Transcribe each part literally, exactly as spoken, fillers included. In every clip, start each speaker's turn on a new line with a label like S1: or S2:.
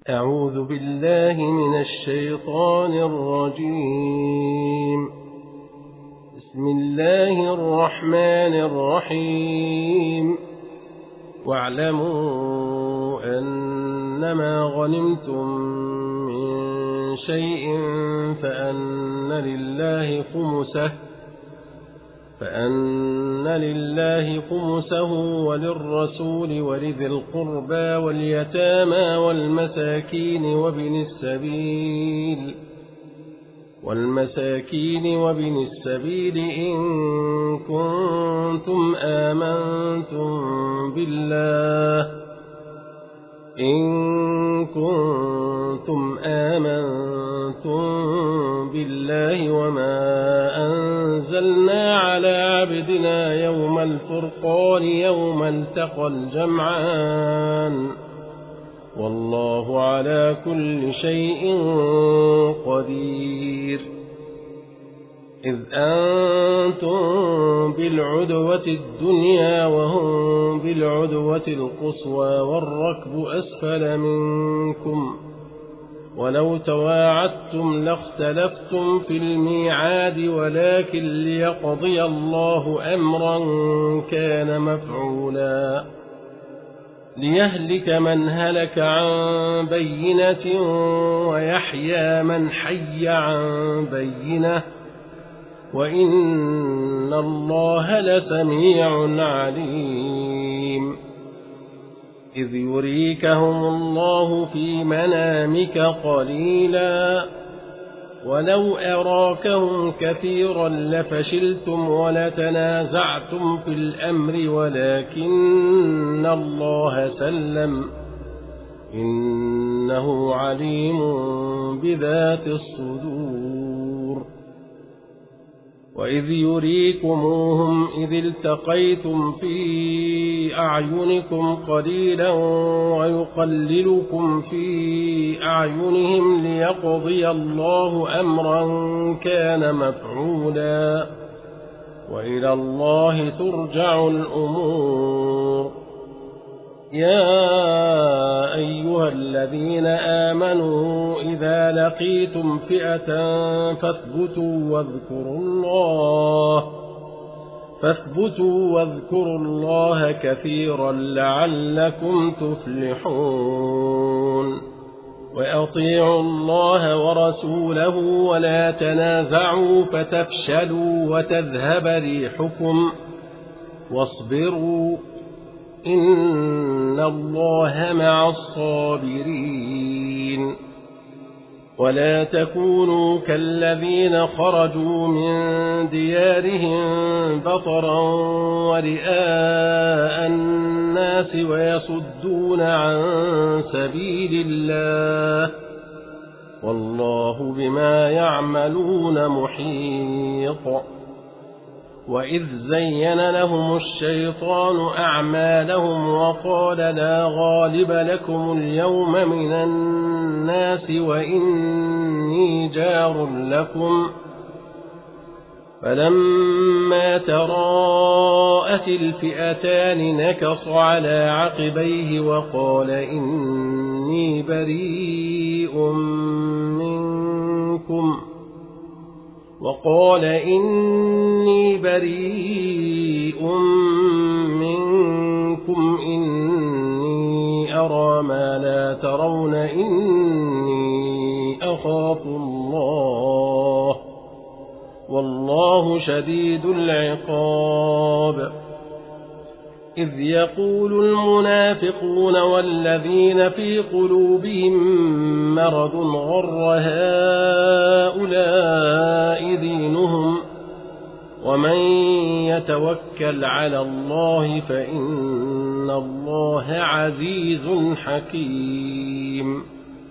S1: أعوذ بالله من الشيطان الرجيم. بسم الله الرحمن الرحيم. واعلموا أنما غنمتم من شيء فأن لله خمسه فأن لله خمسه وللرسول ولذي القربى واليتامى والمساكين وابن السبيل والمساكين وابن السبيل إن كنتم آمنتم بالله إن كنتم آمنتم بالله وما أنزلنا على عبدنا يوم الفرقان يوم التقى الجمعان والله على كل شيء قدير. إذ أنتم بالعدوة الدنيا وهم بالعدوة القصوى والركب أسفل منكم ولو تواعدتم لاختلفتم في الميعاد ولكن ليقضي الله أمرا كان مفعولا ليهلك من هلك عن بينة ويحيى من حي عن بينة وإن الله لسميع عليم. إذ يريكهم الله في منامك قليلا ولو أراكهم كثيرا لفشلتم ولتنازعتم في الأمر ولكن الله سلم إنه عليم بذات الصدور. وإذ يريكموهم إذ التقيتم في أعينكم قليلا ويقللكم في أعينهم ليقضي الله أمرا كان مفعولا وإلى الله ترجع الأمور. يا أيها الذين آمنوا إذا لقيتم فئة فاثبتوا واذكروا الله فاثبتوا واذكروا الله كثيرا لعلكم تفلحون. وأطيعوا الله ورسوله ولا تنازعوا فتفشلوا وتذهب ريحكم واصبروا إن الله مع الصابرين. ولا تكونوا كالذين خرجوا من ديارهم بطرا ورئاء الناس ويصدون عن سبيل الله والله بما يعملون محيط. وإذ زين لهم الشيطان أعمالهم وقال لا غالب لكم اليوم من الناس وإني جار لكم فلما تراءت الفئتان نكص على عقبيه وقال إني بريء منكم وقال إني بريء منكم إني أرى ما لا ترون إني أخاف الله والله شديد العقاب. إذ يقول المنافقون والذين في قلوبهم مرض غر هؤلاء دينهم ومن يتوكل على الله فإن الله عزيز حكيم.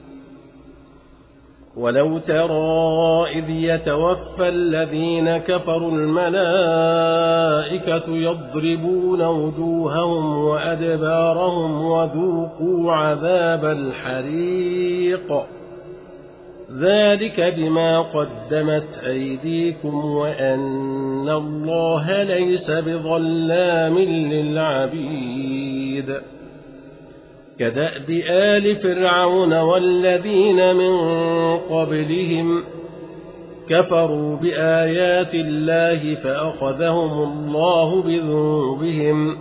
S1: ولو ترى إذ يتوفى الذين كفروا الملائكة يضربون وجوههم وأدبارهم وذوقوا عذاب الحريق ذلك بما قدمت أيديكم وأن الله ليس بظلام للعبيد. كدأب آل فرعون والذين من قبلهم كفروا بآيات الله فأخذهم الله بذنوبهم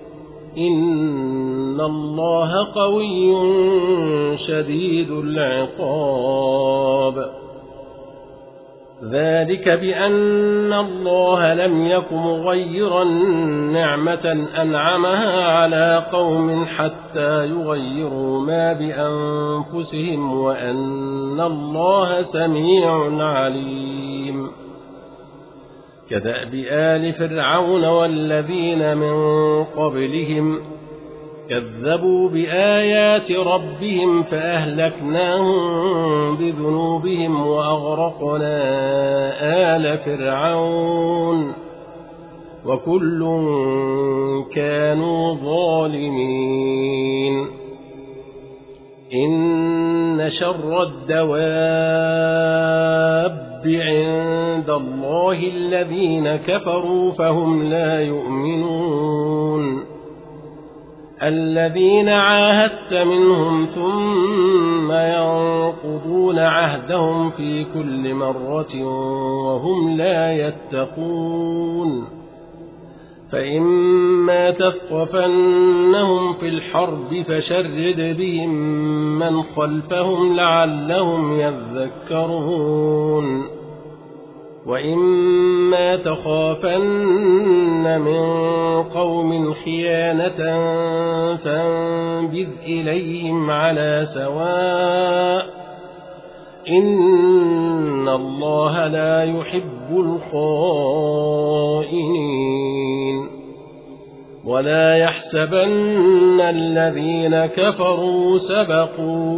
S1: إن الله قوي شديد العقاب ذلك بأن الله لم يك مغيرا نعمة أنعمها على قوم حتى يغيروا ما بأنفسهم وأن الله سميع عليم كدأب آل فرعون والذين من قبلهم كذبوا بآيات ربهم فأهلكناهم بذنوبهم وأغرقنا آل فرعون وكل كانوا ظالمين إن شر الدواب عند الله الذين كفروا فهم لا يؤمنون الذين عاهدت منهم ثم ينقضون عهدهم في كل مرة وهم لا يتقون فإما تثقفنهم في الحرب فشرد بهم من خلفهم لعلهم يذكرون وإما تخافن من قوم خيانة فانبذ إليهم على سواء إن الله لا يحب الخائنين ولا يحسبن الذين كفروا سبقوا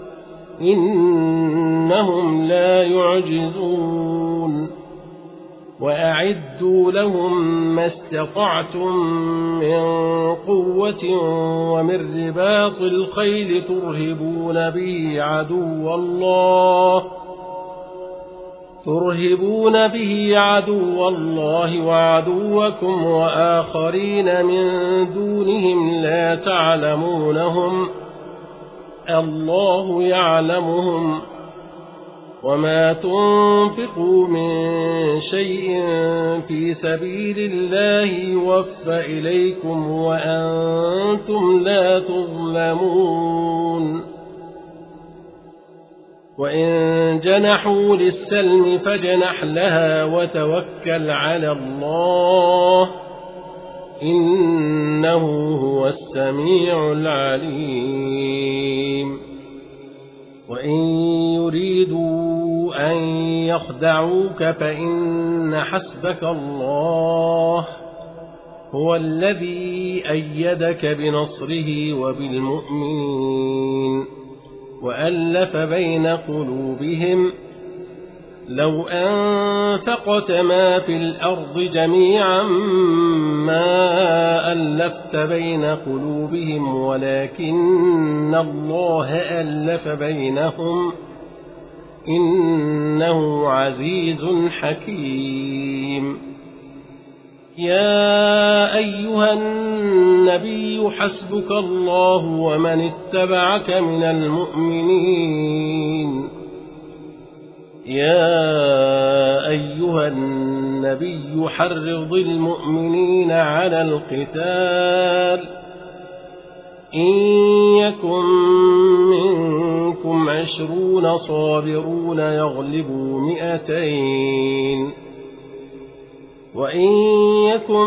S1: إنهم لا يعجزون وأعدوا لهم ما استطعتم من قوة ومن رباط الخيل ترهبون به عدو الله ترهبون به عدو الله وعدوكم وآخرين من دونهم لا تعلمونهم الله يعلمهم وما تنفقوا من شيء في سبيل الله يوفى إليكم وأنتم لا تظلمون وإن جنحوا للسلم فاجنح لها وتوكل على الله إنه هو السميع العليم وإن يريدوا أن يخدعوك فإن حسبك الله هو الذي أيدك بنصره وبالمؤمنين وألف بين قلوبهم لو أنفقت ما في الأرض جميعا ما ألفت بين قلوبهم ولكن الله ألف بينهم إنه عزيز حكيم يا أيها النبي حسبك الله ومن اتبعك من المؤمنين يا أيها النبي حرض المؤمنين على القتال إن يكن منكم عشرون صابرون يغلبوا مئتين وإن يكن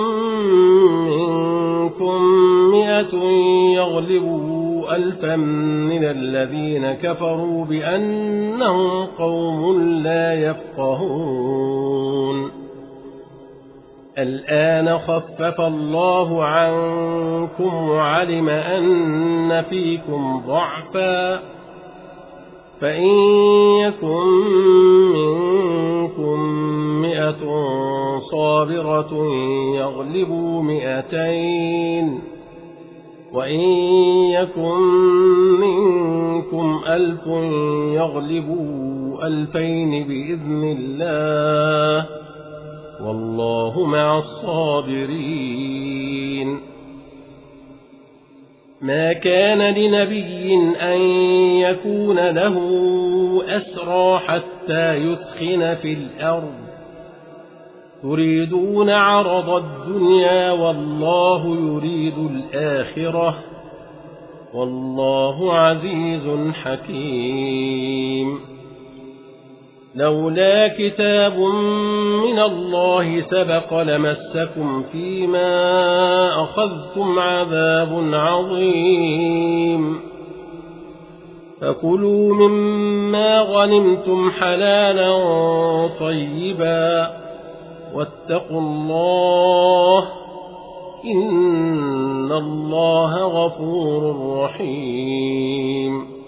S1: منكم مئة يغلبوا ألفا من الذين كفروا بأنهم قوم لا يفقهون الآن خفف الله عنكم وعلم أن فيكم ضعفا فإن يكن منكم مئة صابرة يغلبوا مئتين وإن يكن منكم ألف يغلبوا ألفين بإذن الله والله مع الصابرين ما كان لنبي أن يكون له أسرى حتى يثخن في الأرض تريدون عرض الدنيا والله يريد الآخرة والله عزيز حكيم لولا كتاب من الله سبق لمسكم فيما أخذتم عذاب عظيم فكلوا مما غنمتم حلالا طيبا واتقوا الله إن الله غفور رحيم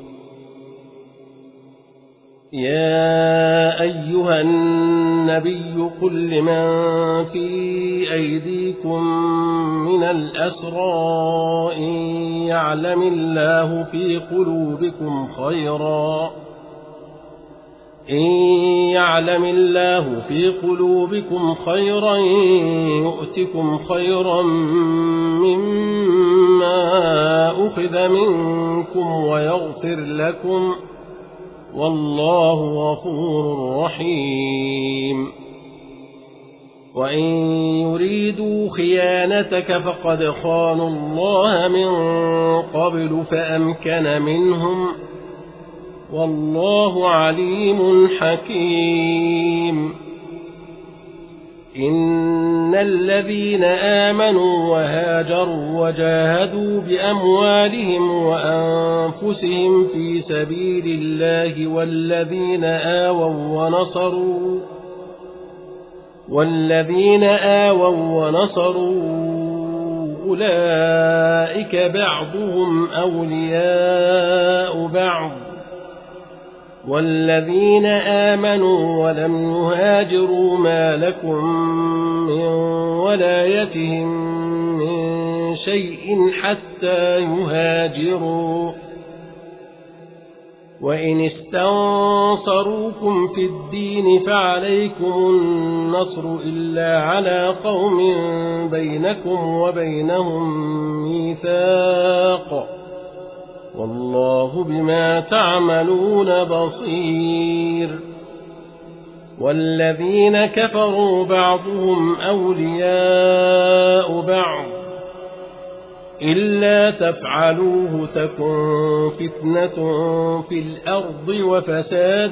S1: يا أيها النبي قل لمن في أيديكم من الأسرى إن يعلم الله في قلوبكم خيرا إن يعلم الله في قلوبكم خيرا يؤتكم خيرا مما أخذ منكم ويغفر لكم والله غفور رحيم وإن يريدوا خيانتك فقد خانوا الله من قبل فأمكن منهم والله عليم حكيم إن الذين آمنوا وهاجروا وجاهدوا بأموالهم وأنفسهم في سبيل الله والذين آووا ونصروا والذين آووا ونصروا أولئك بعضهم أولياء بعض والذين آمنوا ولم يهاجروا ما لكم من ولايتهم من شيء حتى يهاجروا وإن استنصروكم في الدين فعليكم النصر إلا على قوم بينكم وبينهم ميثاق والله بما تعملون بصير والذين كفروا بعضهم أولياء بعض إلا تفعلوه تكن فتنة في الأرض وفساد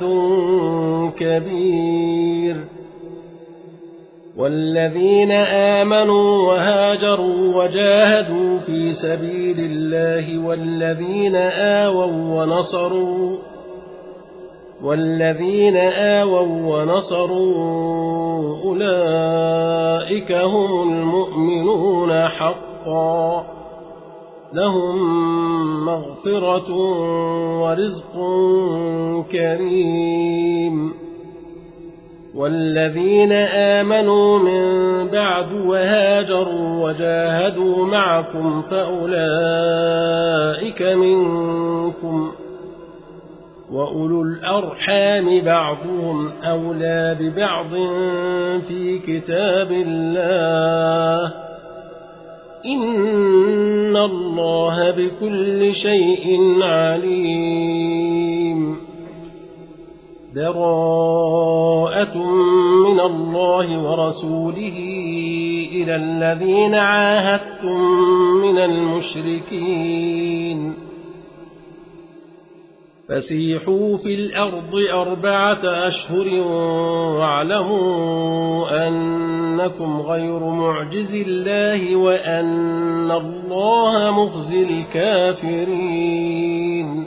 S1: كبير والذين آمنوا وهاجروا وجاهدوا في سبيل الله والذين آووا ونصروا والذين آووا ونصروا أولئك هم المؤمنون حقا لهم مغفرة ورزق كريم والذين آمنوا من بعد وهاجروا وجاهدوا معكم فأولئك منكم وأولو الأرحام بعضهم أولى ببعض في كتاب الله إن الله بكل شيء عليم براءة من الله ورسوله إلى الذين عاهدتم من المشركين فسيحوا في الأرض أربعة أشهر واعلموا أنكم غير معجز الله وأن الله مخزي الكافرين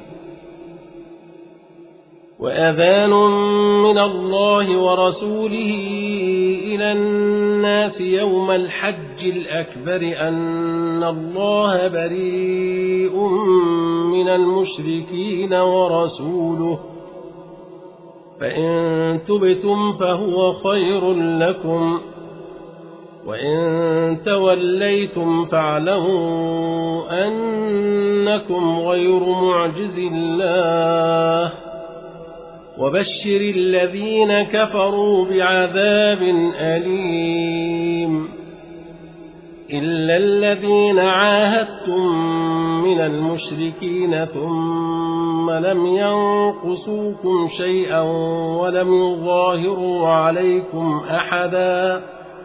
S1: وأذان من الله ورسوله إلى الناس يوم الحج الأكبر أن الله بريء من المشركين ورسوله فإن تبتم فهو خير لكم وإن توليتم فاعلموا أنكم غير معجز الله وبشر الذين كفروا بعذاب أليم إلا الذين عاهدتم من المشركين ثم لم ينقصوكم شيئا ولم يظاهروا عليكم أحدا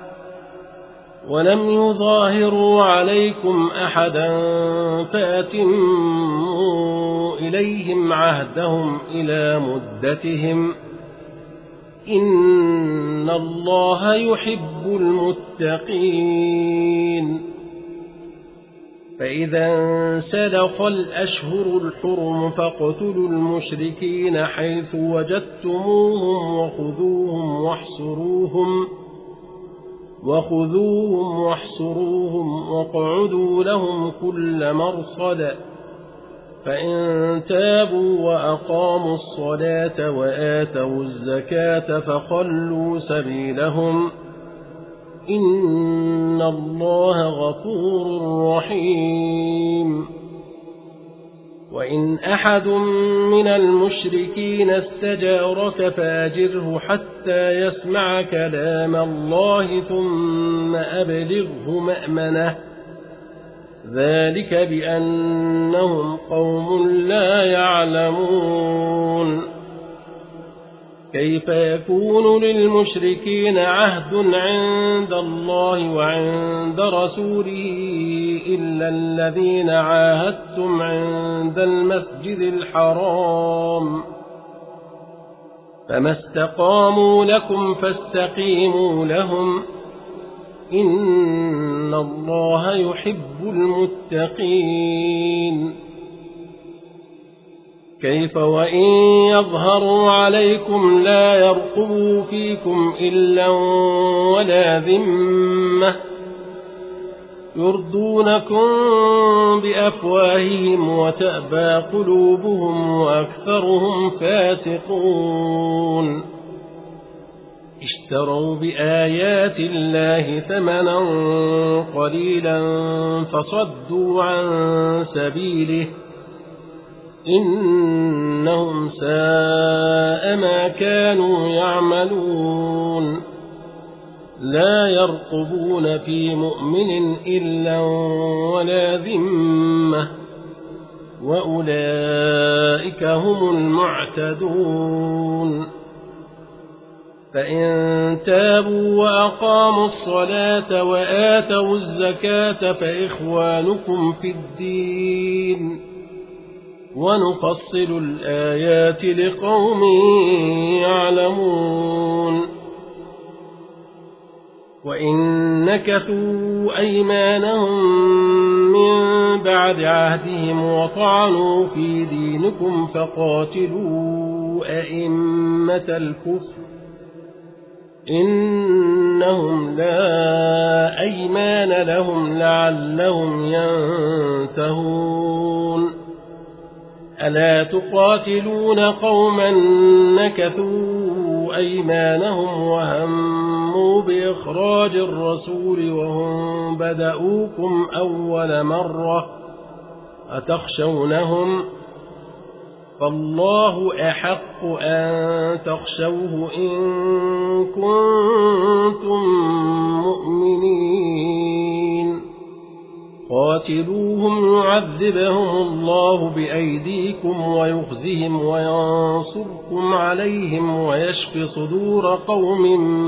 S1: ولم يظاهروا عليكم أحدا فأتموا إليهم عهدهم إلى مدتهم إن الله يحب المتقين. فإذا انسلخ الأشهر الحرم فاقتلوا المشركين حيث وجدتموهم وخذوهم واحصروهم وخذوهم واحصروهم واقعدوا لهم كل مرصد فإن تابوا وأقاموا الصلاة وآتوا الزكاة فخلوا سبيلهم إن الله غفور رحيم. وإن أحد من المشركين استجارك فاجره حتى يسمع كلام الله ثم أبلغه مأمنه ذلك بأنهم قوم لا يعلمون. كيف يكون للمشركين عهد عند الله وعند رسوله إلا الذين عاهدتم عند المسجد الحرام فما استقاموا لكم فاستقيموا لهم إن الله يحب المتقين. كيف وإن يظهروا عليكم لا يرقبوا فيكم إلا ولا ذمة يرضونكم بأفواههم وتأبى قلوبهم وأكثرهم فاسقون. اشتروا بآيات الله ثمنا قليلا فصدوا عن سبيله إنهم ساء ما كانوا يعملون. لا يرقبون في مؤمن إلا ولا ذمة وأولئك هم المعتدون. فإن تابوا وأقاموا الصلاة وآتوا الزكاة فإخوانكم في الدين ونفصل الآيات لقوم يعلمون. وإن نكثوا أيمانهم من بعد عهدهم وطعنوا في دينكم فقاتلوا أئمة الكفر إنهم لا أيمان لهم لعلهم ينتهون. ألا تقاتلون قوما نكثوا أيمانهم وهموا بإخراج الرسول وهم بدأوكم أول مرة أتخشونهم فالله أحق أن تخشوه إن كنتم مؤمنين. قاتلوهم يعذبهم الله بأيديكم ويخزهم وينصركم عليهم ويشف صدور قوم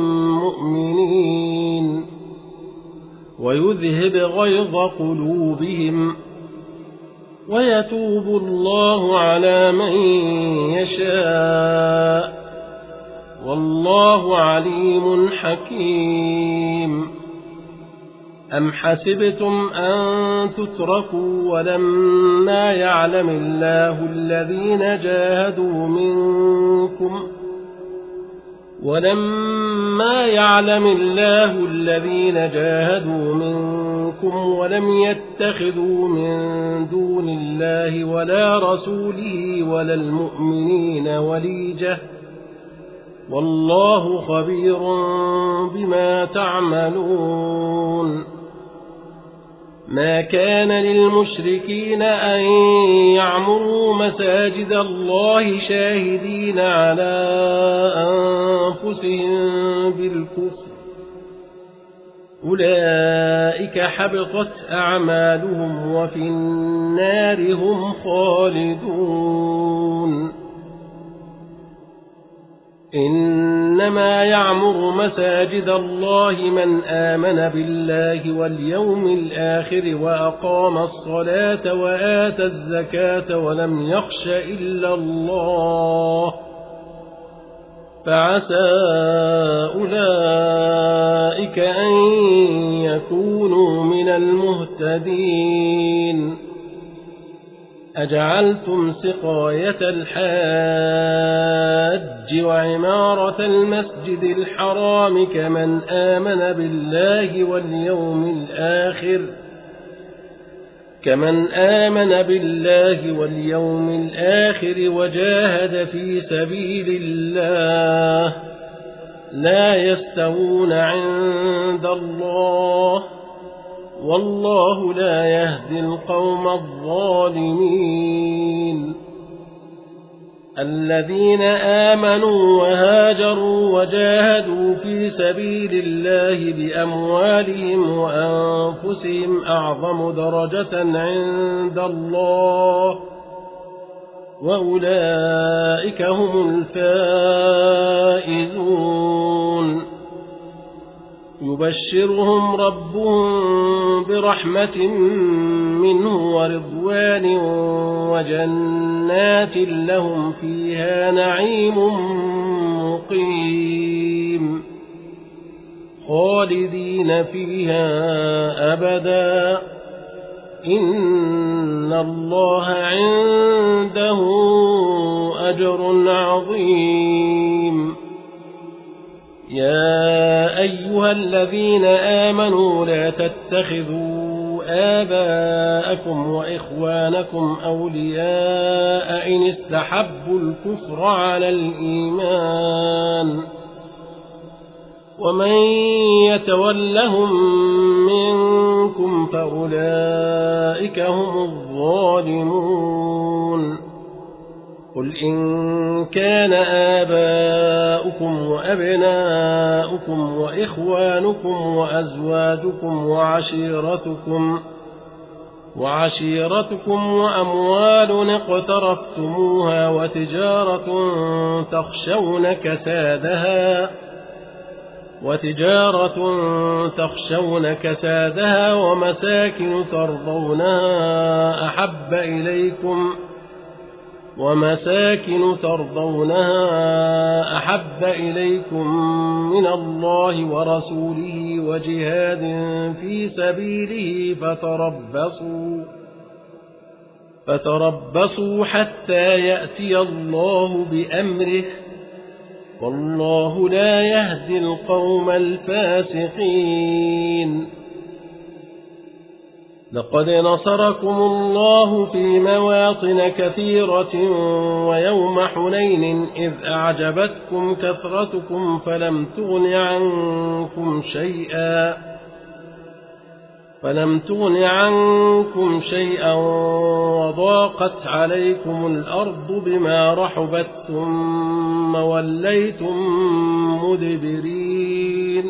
S1: مؤمنين ويذهب غيظ قلوبهم ويتوب الله على من يشاء والله عليم حكيم. أم حسبتم أن تتركوا ولما يعلم الله الذين جاهدوا منكم ولما يعلم الله الذين جاهدوا منكم ولم يتخذوا من دون الله ولا رسوله ولا المؤمنين وليجة والله خبير بما تعملون. ما كان للمشركين أن يعمروا مساجد الله شاهدين على أنفسهم بالكفر أولئك حبطت أعمالهم وفي النار هم خالدون إنما يعمر مساجد الله من آمن بالله واليوم الآخر وأقام الصلاة وآتى الزكاة ولم يخش إلا الله فعسى أولئك أن يكونوا من المهتدين أجعلتم سقاية الحاج وعمارة المسجد الحرام كمن آمن بالله واليوم الآخر كمن آمن بالله واليوم الآخر وجاهد في سبيل الله لا يستوون عند الله والله لا يهدي القوم الظالمين الذين آمنوا وهاجروا وجاهدوا في سبيل الله بأموالهم وأنفسهم أعظم درجة عند الله وأولئك هم الفائزون يبشرهم ربهم برحمة منه ورضوان وجنات لهم فيها نعيم مقيم خالدين فيها أبدا إن الله عنده أجر عظيم يا أيها الذين آمنوا لا تتخذوا آباءكم وإخوانكم أولياء إن استحبوا الكفر على الإيمان ومن يتولهم منكم فأولئك هم الظالمون قل إن كان آباؤكم وأبناؤكم وإخوانكم وأزواجكم وعشيرتكم وعشيرتكم وأموال اقترفتموها وتجارة تخشون كسادها وتجارة تخشون كسادها ومساكن ترضونها أحب إليكم ومساكن ترضونها أحب إليكم من الله ورسوله وجهاد في سبيله فتربصوا فتربصوا حتى يأتي الله بأمره والله لا يهدي القوم الفاسقين لقد نصركم الله في مواطن كثيرة ويوم حنين إذ أعجبتكم كثرتكم فلم تغن عنكم شيئا فلم تغن عنكم شيئا وضاقت عليكم الأرض بما رحبت ثم وليتم مدبرين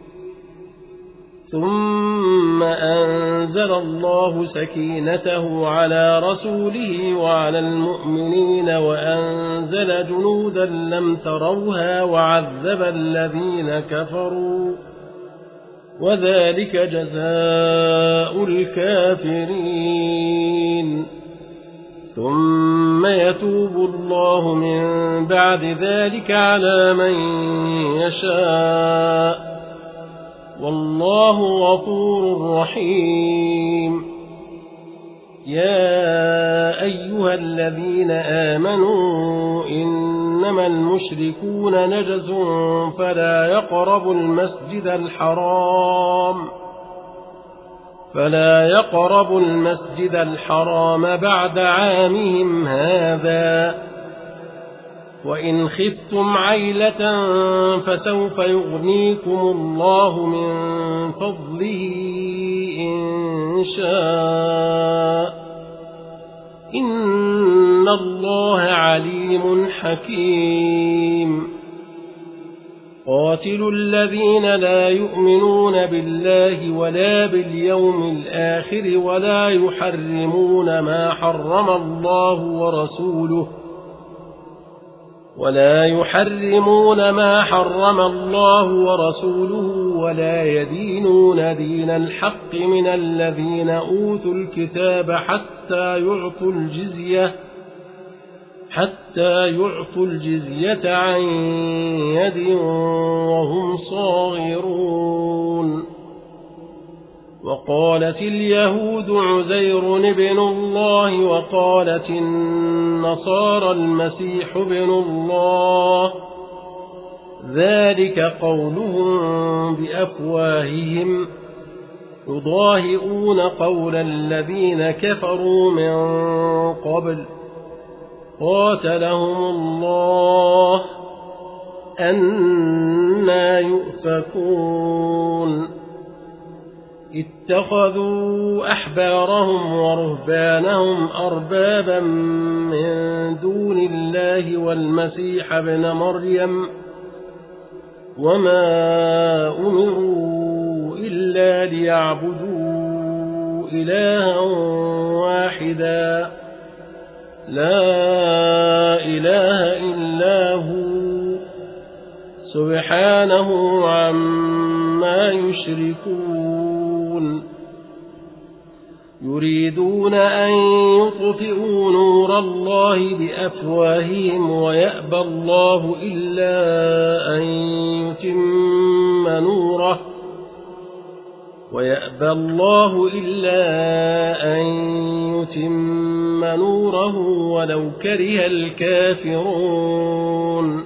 S1: ثم أنزل الله سكينته على رسوله وعلى المؤمنين وأنزل جنودا لم تروها وعذب الذين كفروا وذلك جزاء الكافرين ثم يتوب الله من بعد ذلك على من يشاء والله غفور رحيم يا أيها الذين آمنوا إنما المشركون نجس فلا يقربوا المسجد الحرام فلا يقربوا المسجد الحرام بعد عامهم هذا وإن خفتم عيلة فسوف يغنيكم الله من فضله إن شاء إن الله عليم حكيم قاتلوا الذين لا يؤمنون بالله ولا باليوم الآخر ولا يحرمون ما حرم الله ورسوله ولا يحرمون ما حرم الله ورسوله ولا يدينون دين الحق من الذين أوتوا الكتاب حتى يعطوا الجزية حتى يعطوا الجزية عن يد وهم صاغرون. وقالت اليهود عزير ابن الله وقالت النصارى المسيح ابن الله ذلك قولهم بأفواههم يضاهئون قول الذين كفروا من قبل قاتلهم الله أنى يؤفكون. اتخذوا أحبارهم ورهبانهم أربابا من دون الله والمسيح ابن مريم وما أمروا إلا ليعبدوا إلها واحدا لا إله إلا هو سبحانه عما يشركون. يريدون أن يطفئوا نور الله بأفواههم ويأبى الله إلا أن يتم نوره ويأبى الله إلا أن يتم نوره ولو كره الكافرون.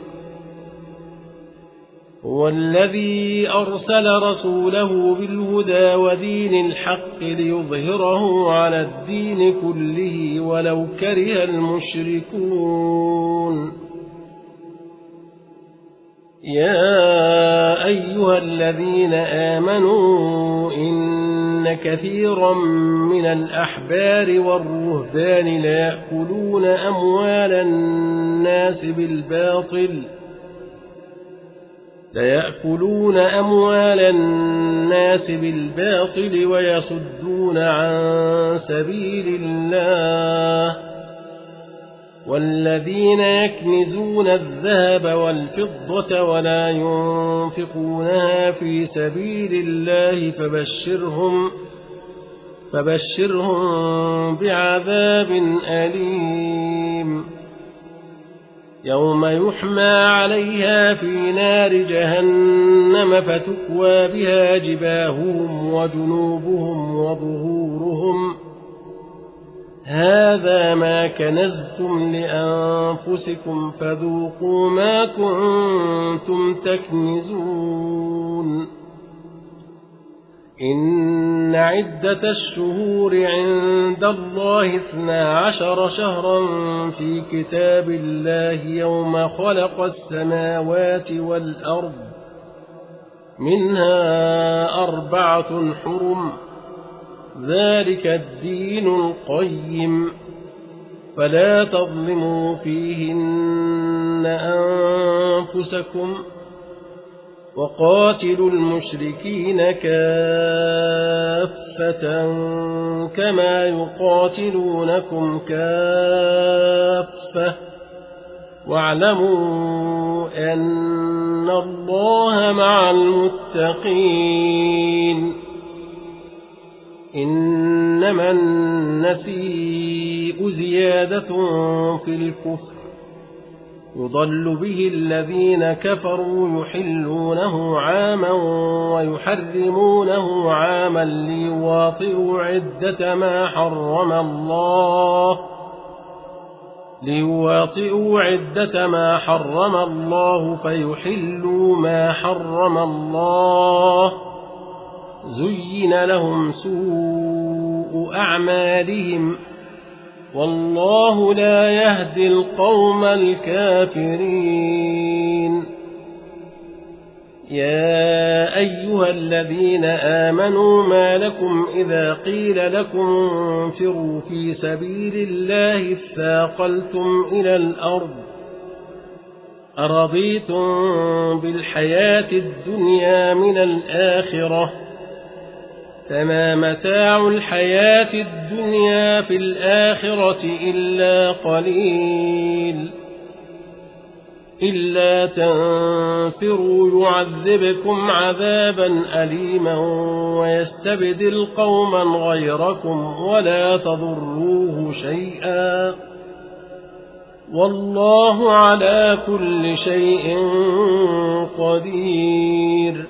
S1: هو الذي أرسل رسوله بالهدى ودين الحق ليظهره على الدين كله ولو كره المشركون. يا أيها الذين آمنوا إن كثيرا من الأحبار والرهبان ليأكلون أموال الناس بالباطل ليأكلون أموال الناس بالباطل ويصدون عن سبيل الله والذين يكنزون الذهب والفضة ولا ينفقونها في سبيل الله فبشرهم فبشرهم بعذاب أليم. يوم يحمى عليها في نار جهنم فتكوى بها جباههم وجنوبهم وظهورهم هذا ما كنزتم لأنفسكم فذوقوا ما كنتم تكنزون. إن عدة الشهور عند الله اثنا عشر شهرا في كتاب الله يوم خلق السماوات والأرض منها أربعة حرم ذلك الدين القيم فلا تظلموا فيهن أنفسكم وقاتلوا المشركين كافة كما يقاتلونكم كافة واعلموا أن الله مع المتقين. إنما النسيء زيادة في الكفر يضل به الذين كفروا يحلونه عاما ويحرمونه عاما ليواطئوا عدة ما حرم الله ليواطئوا عدة ما حرم الله فيحلوا ما حرم الله زين لهم سوء أعمالهم والله لا يهدي القوم الكافرين. يا أيها الذين آمنوا ما لكم إذا قيل لكم انفروا في سبيل الله اثاقلتم إلى الأرض أرضيتم بالحياة الدنيا من الآخرة فما متاع الحياة الدنيا في الآخرة إلا قليل إلا تنفروا يعذبكم عذابا أليما ويستبدل قوما غيركم ولا تضروه شيئا والله على كل شيء قدير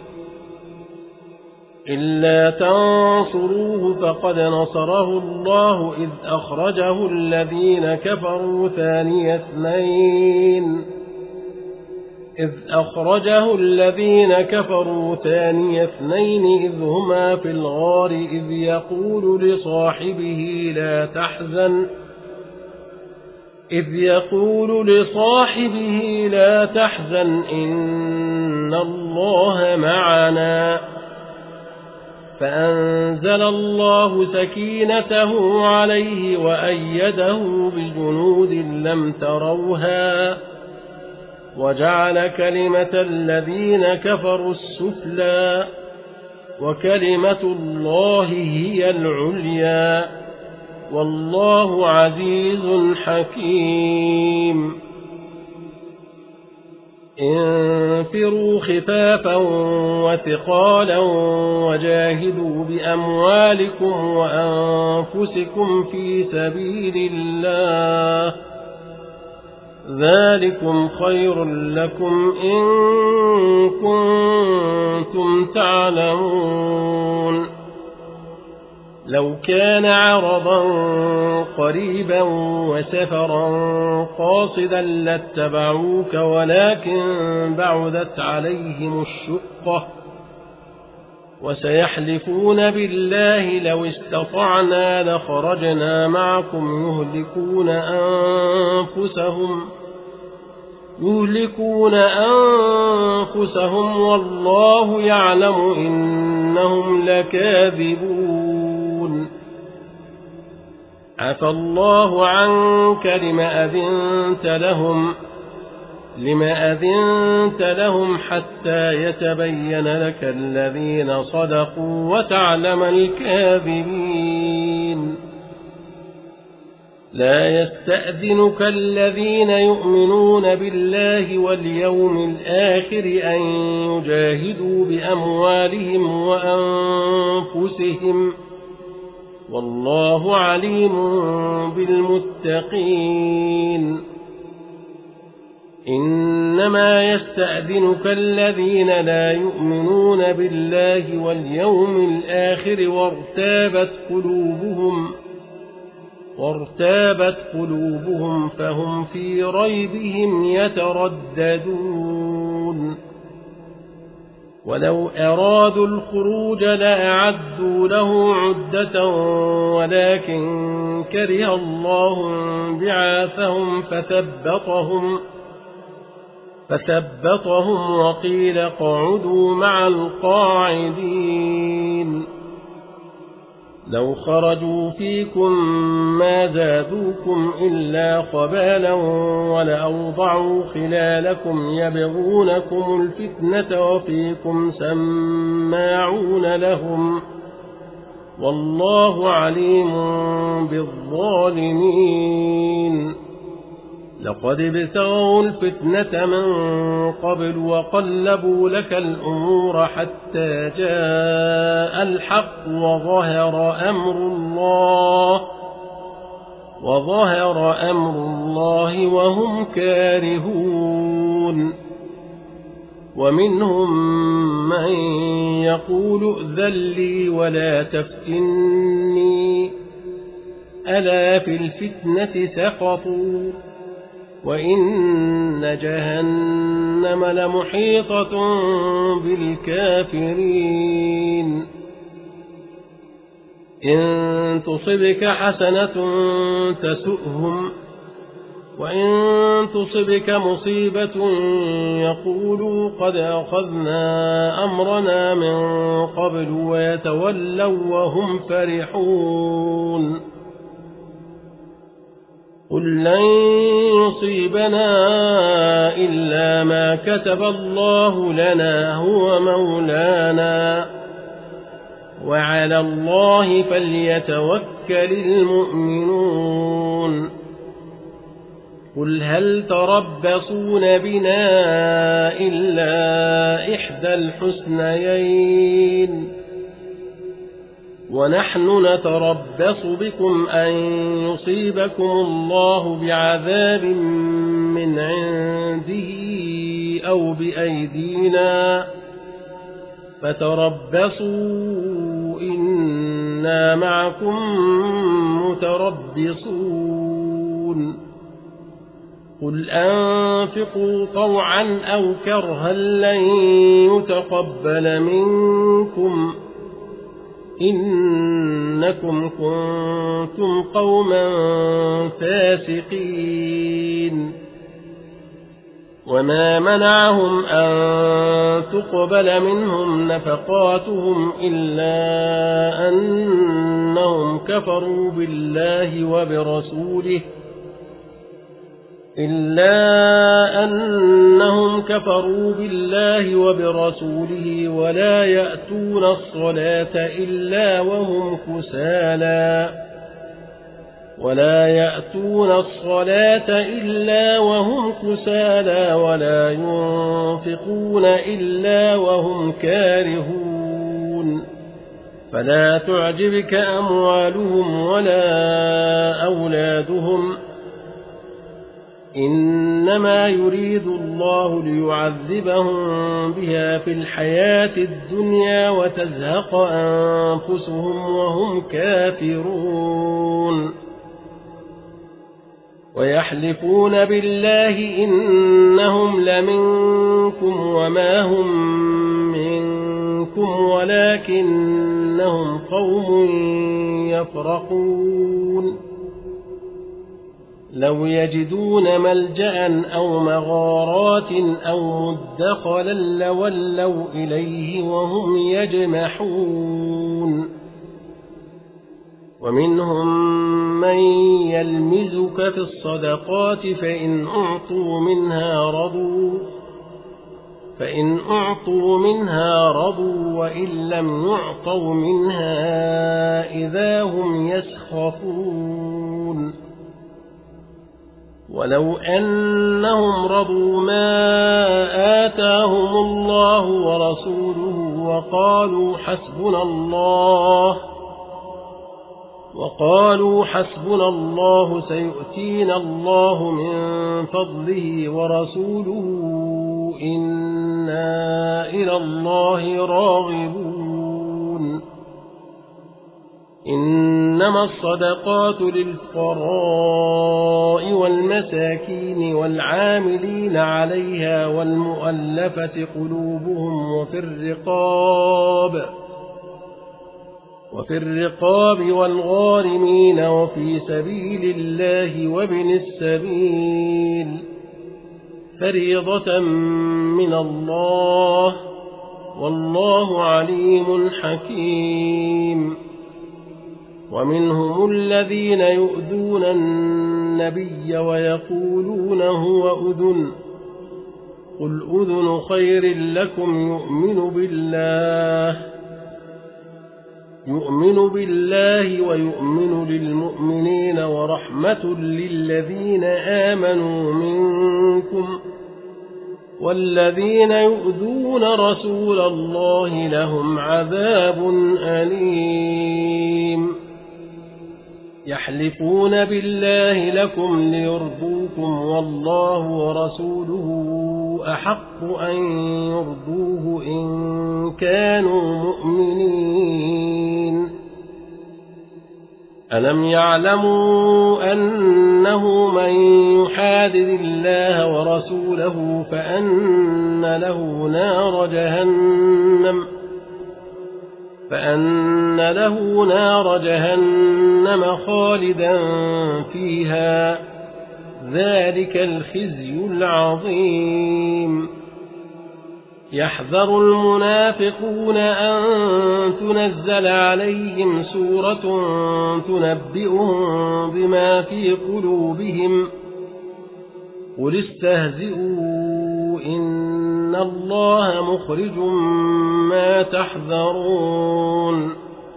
S1: إلا تنصروه فقد نصره الله إذ أخرجه الذين كفروا ثاني اثنين إذ أخرجه الذين كفروا ثاني اثنين إذ هما في الغار إذ يقول لصاحبه لا تحزن إذ يقول لصاحبه لا تحزن إن الله معنا فأنزل الله سكينته عليه وأيده بجنود لم تروها وجعل كلمة الذين كفروا السفلى وكلمة الله هي العليا والله عزيز حكيم انفروا خفافا وثقالا وجاهدوا بأموالكم وأنفسكم في سبيل الله ذلكم خير لكم إن كنتم تعلمون لو كان عرضا قريبا وسفرا قاصدا لاتبعوك ولكن بعدت عليهم الشقة وسيحلفون بالله لو استطعنا لخرجنا معكم يهلكون أنفسهم يهلكون أنفسهم والله يعلم إنهم لكاذبون عفى الله عنك لما أذنت لهم لما أذنت لهم حتى يتبين لك الذين صدقوا وتعلم الكاذبين لا يستأذنك الذين يؤمنون بالله واليوم الآخر أن يجاهدوا بأموالهم وأنفسهم والله عليم بالمتقين إنما يستأذنك الذين لا يؤمنون بالله واليوم الآخر وارتابت قلوبهم وارتابت قلوبهم فهم في ريبهم يترددون ولو أرادوا الخروج لأعدوا له عدة ولكن كره الله بعاثهم فثبطهم فثبطهم وقيل اقعدوا مع القاعدين لو خرجوا فيكم ما زادوكم إلا خبالا ولأوضعوا خلالكم يبغونكم الفتنة وفيكم سماعون لهم والله عليم بالظالمين لقد ابتغوا الفتنة من قبل وقلبوا لك الأمور حتى جاء الحق وظهر أمر الله وظهر أمر الله وهم كارهون ومنهم من يقول ائذن لي ولا تفتني ألا في الفتنة سقطوا وإن جهنم لمحيطة بالكافرين إن تصبك حسنة تسؤهم وإن تصبك مصيبة يقولوا قد أخذنا أمرنا من قبل ويتولوا وهم فرحون قل لن يصيبنا إلا ما كتب الله لنا هو مولانا وعلى الله فليتوكل المؤمنون قل هل تربصون بنا إلا إحدى الحسنيين ونحن نتربص بكم أن يصيبكم الله بعذاب من عنده أو بأيدينا فتربصوا إنا معكم متربصون قل أنفقوا طوعا أو كرها لن يتقبل منكم إنكم كنتم قوما فاسقين وما منعهم أن تقبل منهم نفقاتهم إلا أنهم كفروا بالله وبرسوله إلا أنهم كفروا بالله وبرسوله ولا يأتون الصلاة إلا وهم كسالى ولا يأتون الصلاة إلا وهم كسالى ولا ينفقون إلا وهم كارهون فلا تعجبك أموالهم ولا أولادهم إنما يريد الله ليعذبهم بها في الحياة الدنيا وتزهق أنفسهم وهم كافرون ويحلفون بالله إنهم لمنكم وما هم منكم ولكنهم قوم يفرقون لو يجدون ملجأ أو مغارات أو مدخلا لولوا إليه وهم يجمحون ومنهم من يلمزك في الصدقات فإن أعطوا منها رضوا فإن أعطوا منها رضوا وإن لم يعطوا منها إذا هم يسخطون ولو أنهم رضوا ما آتاهم الله ورسوله وقالوا حسبنا الله وقالوا حسبنا الله سيؤتينا الله من فضله ورسوله إنا إلى الله راغبون إنما الصدقات للفقراء والمساكين والعاملين عليها والمؤلفة قلوبهم وفي الرقاب وفي الرقاب والغارمين وفي سبيل الله وابن السبيل فريضة من الله والله عليم حكيم ومنهم الذين يؤذون النبي ويقولون هو أذن قل أذن خير لكم يؤمن بالله يؤمن بالله ويؤمن للمؤمنين ورحمة للذين آمنوا منكم والذين يؤذون رسول الله لهم عذاب أليم يحلفون بالله لكم ليرضوكم والله ورسوله أحق أن يرضوه إن كانوا مؤمنين ألم يعلموا أنه من يحادد الله ورسوله فأن له نار جهنم فأن له نار جهنم خالدا فيها ذلك الخزي العظيم يحذر المنافقون أن تنزل عليهم سورة تنبئهم بما في قلوبهم قل استهزئوا إن الله مخرج ما تحذرون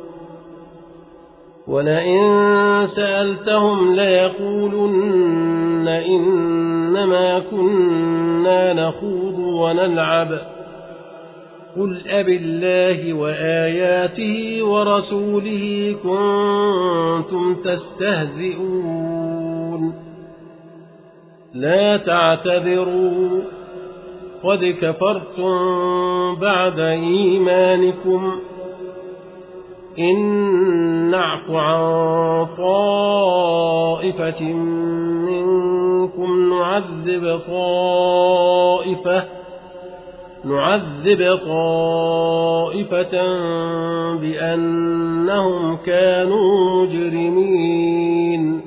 S1: ولئن سألتهم ليقولن إنما كنا نخوض ونلعب قل أبالله وآياته ورسوله كنتم تستهزئون لا تعتذروا قد كفرتم بعد إيمانكم إن نعف عن طائفة منكم نعذب طائفة نعذب طائفة بأنهم كانوا مجرمين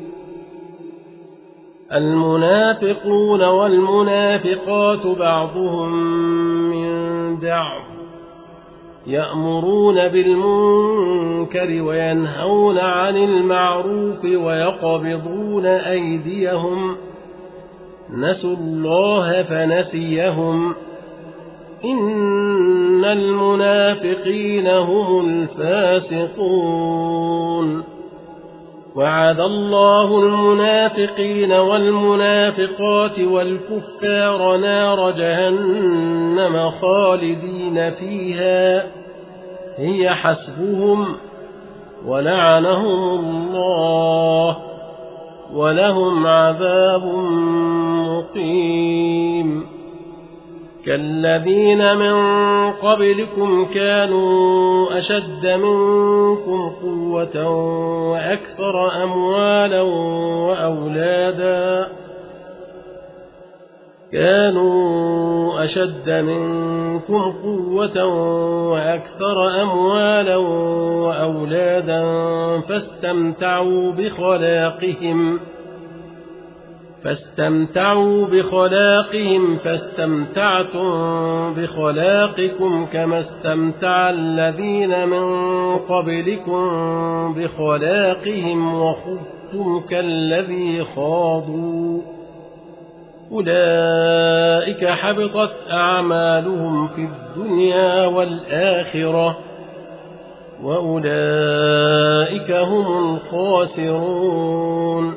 S1: المنافقون والمنافقات بعضهم من بعض يأمرون بالمنكر وينهون عن المعروف ويقبضون أيديهم نسوا الله فنسيهم إن المنافقين هم الفاسقون وعد الله المنافقين والمنافقات والكفار نار جهنم خالدين فيها هي حسبهم ولعنهم الله ولهم عذاب مقيم كالذين من قبلكم كانوا أشد منكم قوة وأكثر أموالا وأولادا كانوا أشد منكم قوة وأكثر أموالا وأولادا فاستمتعوا بخلاقهم فاستمتعوا بخلاقهم فاستمتعتم بخلاقكم كما استمتع الذين من قبلكم بخلاقهم وخذتم كالذي خاضوا أولئك حبطت أعمالهم في الدنيا والآخرة وأولئك هم الخاسرون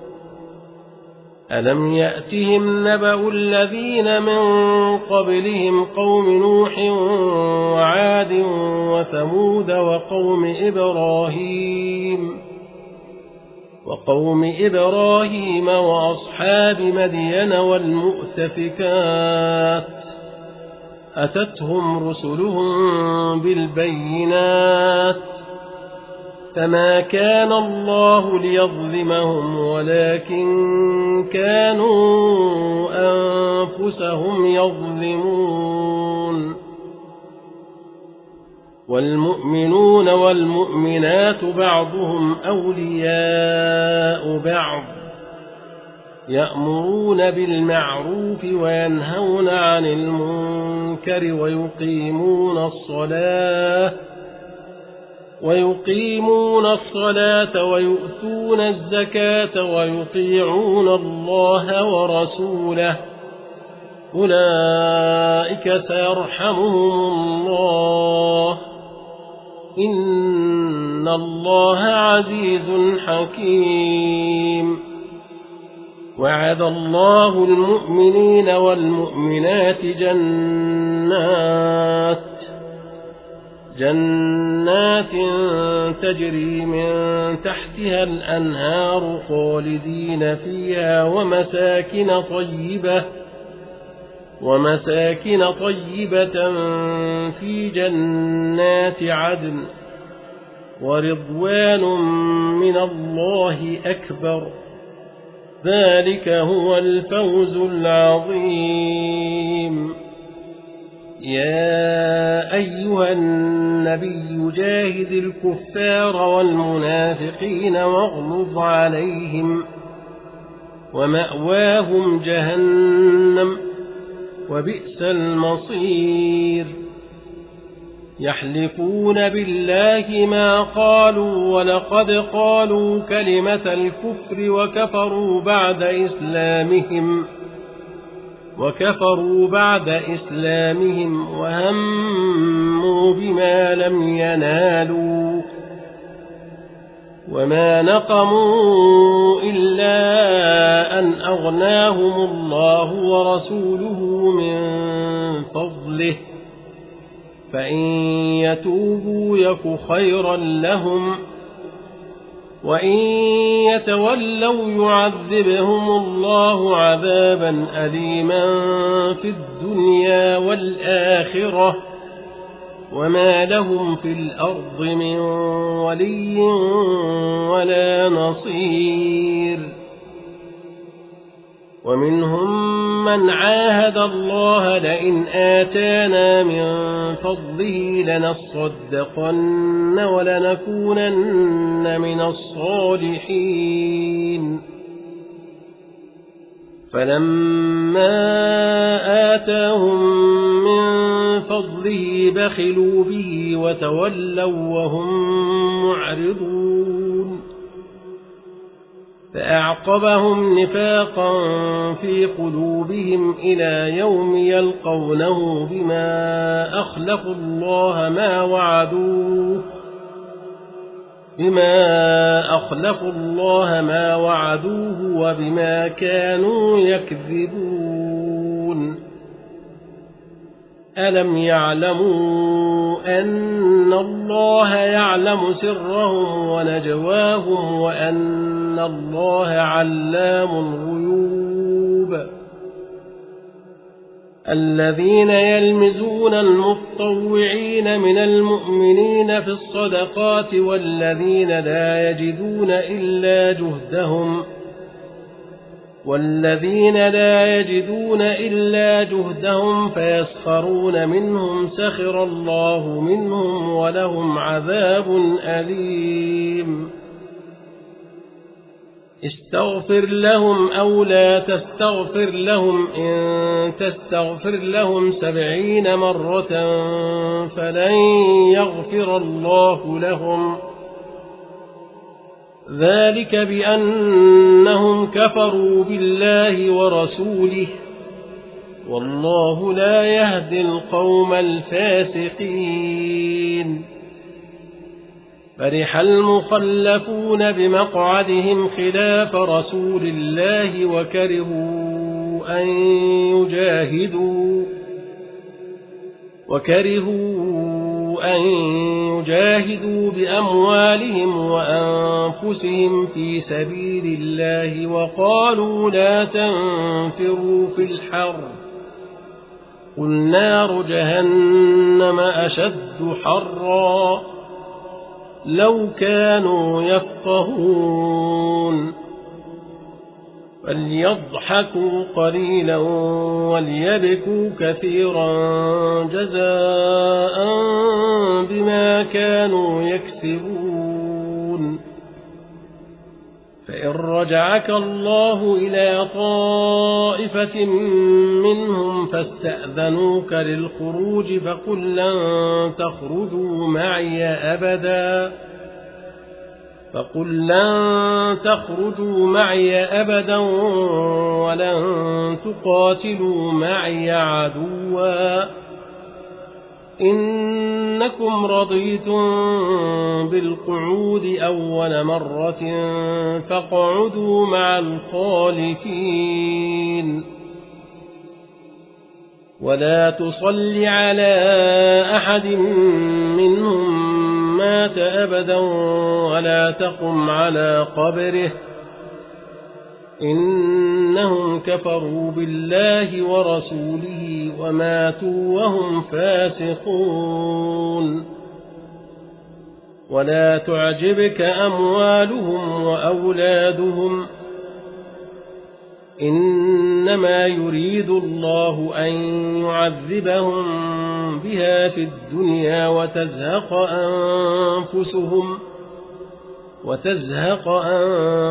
S1: ألم يأتهم نبأ الذين من قبلهم قوم نوح وعاد وثمود وقوم إبراهيم وقوم إبراهيم وأصحاب مدين والمؤتفكات أتتهم رسلهم بالبينات فما كان الله ليظلمهم ولكن كانوا أنفسهم يظلمون والمؤمنون والمؤمنات بعضهم أولياء بعض يأمرون بالمعروف وينهون عن المنكر ويقيمون الصلاة ويقيمون الصلاة ويؤتون الزكاة ويطيعون الله ورسوله أولئك سيرحمهم الله إن الله عزيز حكيم وعد الله المؤمنين والمؤمنات جنات جنات تجري من تحتها الأنهار خالدين فيها ومساكن طيبة ومساكن طيبة في جنات عدن ورضوان من الله أكبر ذلك هو الفوز العظيم يا أيها النبي جاهد الكفار والمنافقين واغلظ عليهم ومأواهم جهنم وبئس المصير يحلفون بالله ما قالوا ولقد قالوا كلمة الكفر وكفروا بعد إسلامهم وكفروا بعد إسلامهم وهموا بما لم ينالوا وما نقموا إلا أن أغناهم الله ورسوله من فضله فإن يتوبوا يك خيرا لهم وإن يتولوا يعذبهم الله عذابا أليما في الدنيا والآخرة وما لهم في الأرض من ولي ولا نصير ومنهم من عاهد الله لئن آتانا من فضله لنصدقن ولنكونن من الصالحين فلما آتاهم من فضله بخلوا به وتولوا وهم معرضون فأعقبهم نفاقا في قلوبهم إلى يوم يلقونه بما أخلفوا الله ما وعدوه بما أخلفوا الله ما وعدوه وبما كانوا يكذبون ألم يعلموا أن الله يعلم سرهم ونجواهم وأن الله علام الغيوب الذين يلمزون المتطوعين من المؤمنين في الصدقات والذين لا يجدون إلا جهدهم والذين لا يجدون إلا جهدهم فيسخرون منهم سخر الله منهم ولهم عذاب أليم استغفر لهم أو لا تستغفر لهم إن تستغفر لهم سبعين مرة فلن يغفر الله لهم ذلك بأنهم كفروا بالله ورسوله والله لا يهدي القوم الفاسقين فرح المخلفون بمقعدهم خلاف رسول الله وكرهوا أن يجاهدوا وكرهوا أن يجاهدوا بأموالهم وأنفسهم في سبيل الله وقالوا لا تنفروا في الحر قل نار جهنم أشد حرا لو كانوا يفقهون فليضحكوا قليلا وليبكوا كثيرا جزاء بما كانوا يكسبون فإن رجعك الله إلى طائفة منهم فاستأذنوك للخروج فقل لن تخرجوا معي أبدا فقل لن تخرجوا معي أبدا ولن تقاتلوا معي عدوا إنكم رضيتم بالقعود أول مرة فاقعدوا مع الخالفين ولا تصل على أحد منهم مات أبدا ولا تقم على قبره إنهم كفروا بالله ورسوله وماتوا وهم فاسقون ولا تعجبك أموالهم وأولادهم إنما يريد الله أن يعذبهم بها في الدنيا وتزهق أنفسهم وتزهق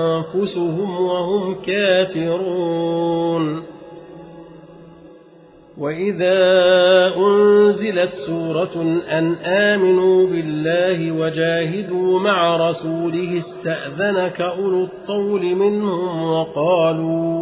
S1: أنفسهم وهم كافرون وإذا أنزلت سورة أن آمنوا بالله وجاهدوا مع رسوله استأذنك أولو الطول منهم وقالوا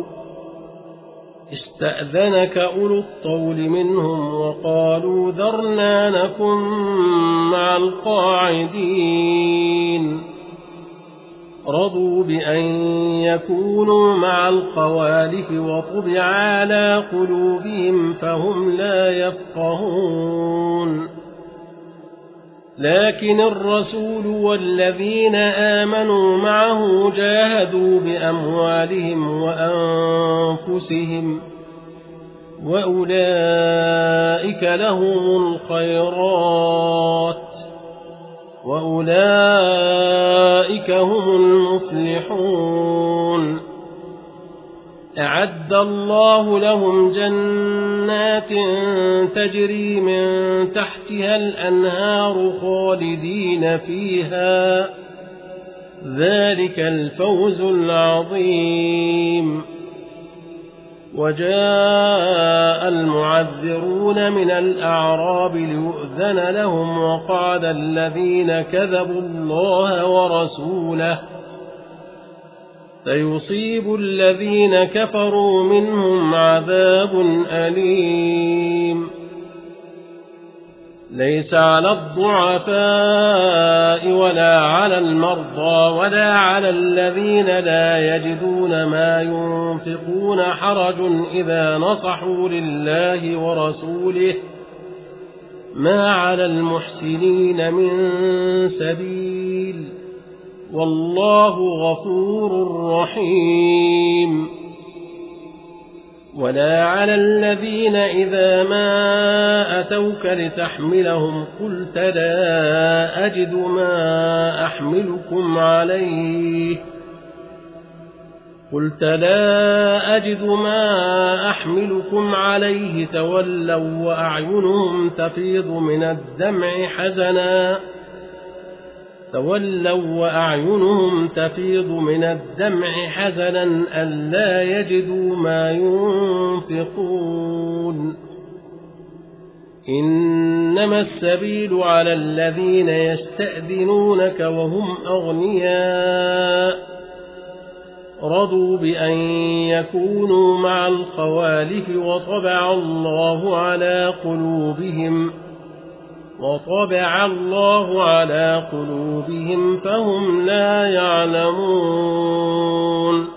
S1: استأذنك أولو الطول منهم وقالوا ذرنا نكن مع القاعدين رضوا بأن يكونوا مع الخوالف وطبع على قلوبهم فهم لا يفقهون لكن الرسول والذين آمنوا معه جاهدوا بأموالهم وأنفسهم وأولئك لهم الخيرات وأولئك هم المفلحون أعد الله لهم جنات تجري من تحتها الأنهار خالدين فيها ذلك الفوز العظيم وجاء المعذرون من الأعراب ليؤذن لهم وقال الذين كذبوا الله ورسوله سيصيب الذين كفروا منهم عذاب أليم ليس على الضعفاء ولا على المرضى ولا على الذين لا يجدون ما ينفقون حرج إذا نصحوا لله ورسوله ما على المحسنين من سبيل والله غفور رحيم ولا على الذين إذا ما أتوك لتحملهم قلت لا أجد ما أحملكم عليه قلت لا أجد ما أحملكم عليه تولوا وأعينهم تفيض من الدمع حزنا تولوا وأعينهم تفيض من الدمع حزنا ألا يجدوا ما ينفقون إنما السبيل على الذين يستأذنونك وهم أغنياء رضوا بأن يكونوا مع الخوالف وطبع الله على قلوبهم وطبع الله على قلوبهم فهم لا يعلمون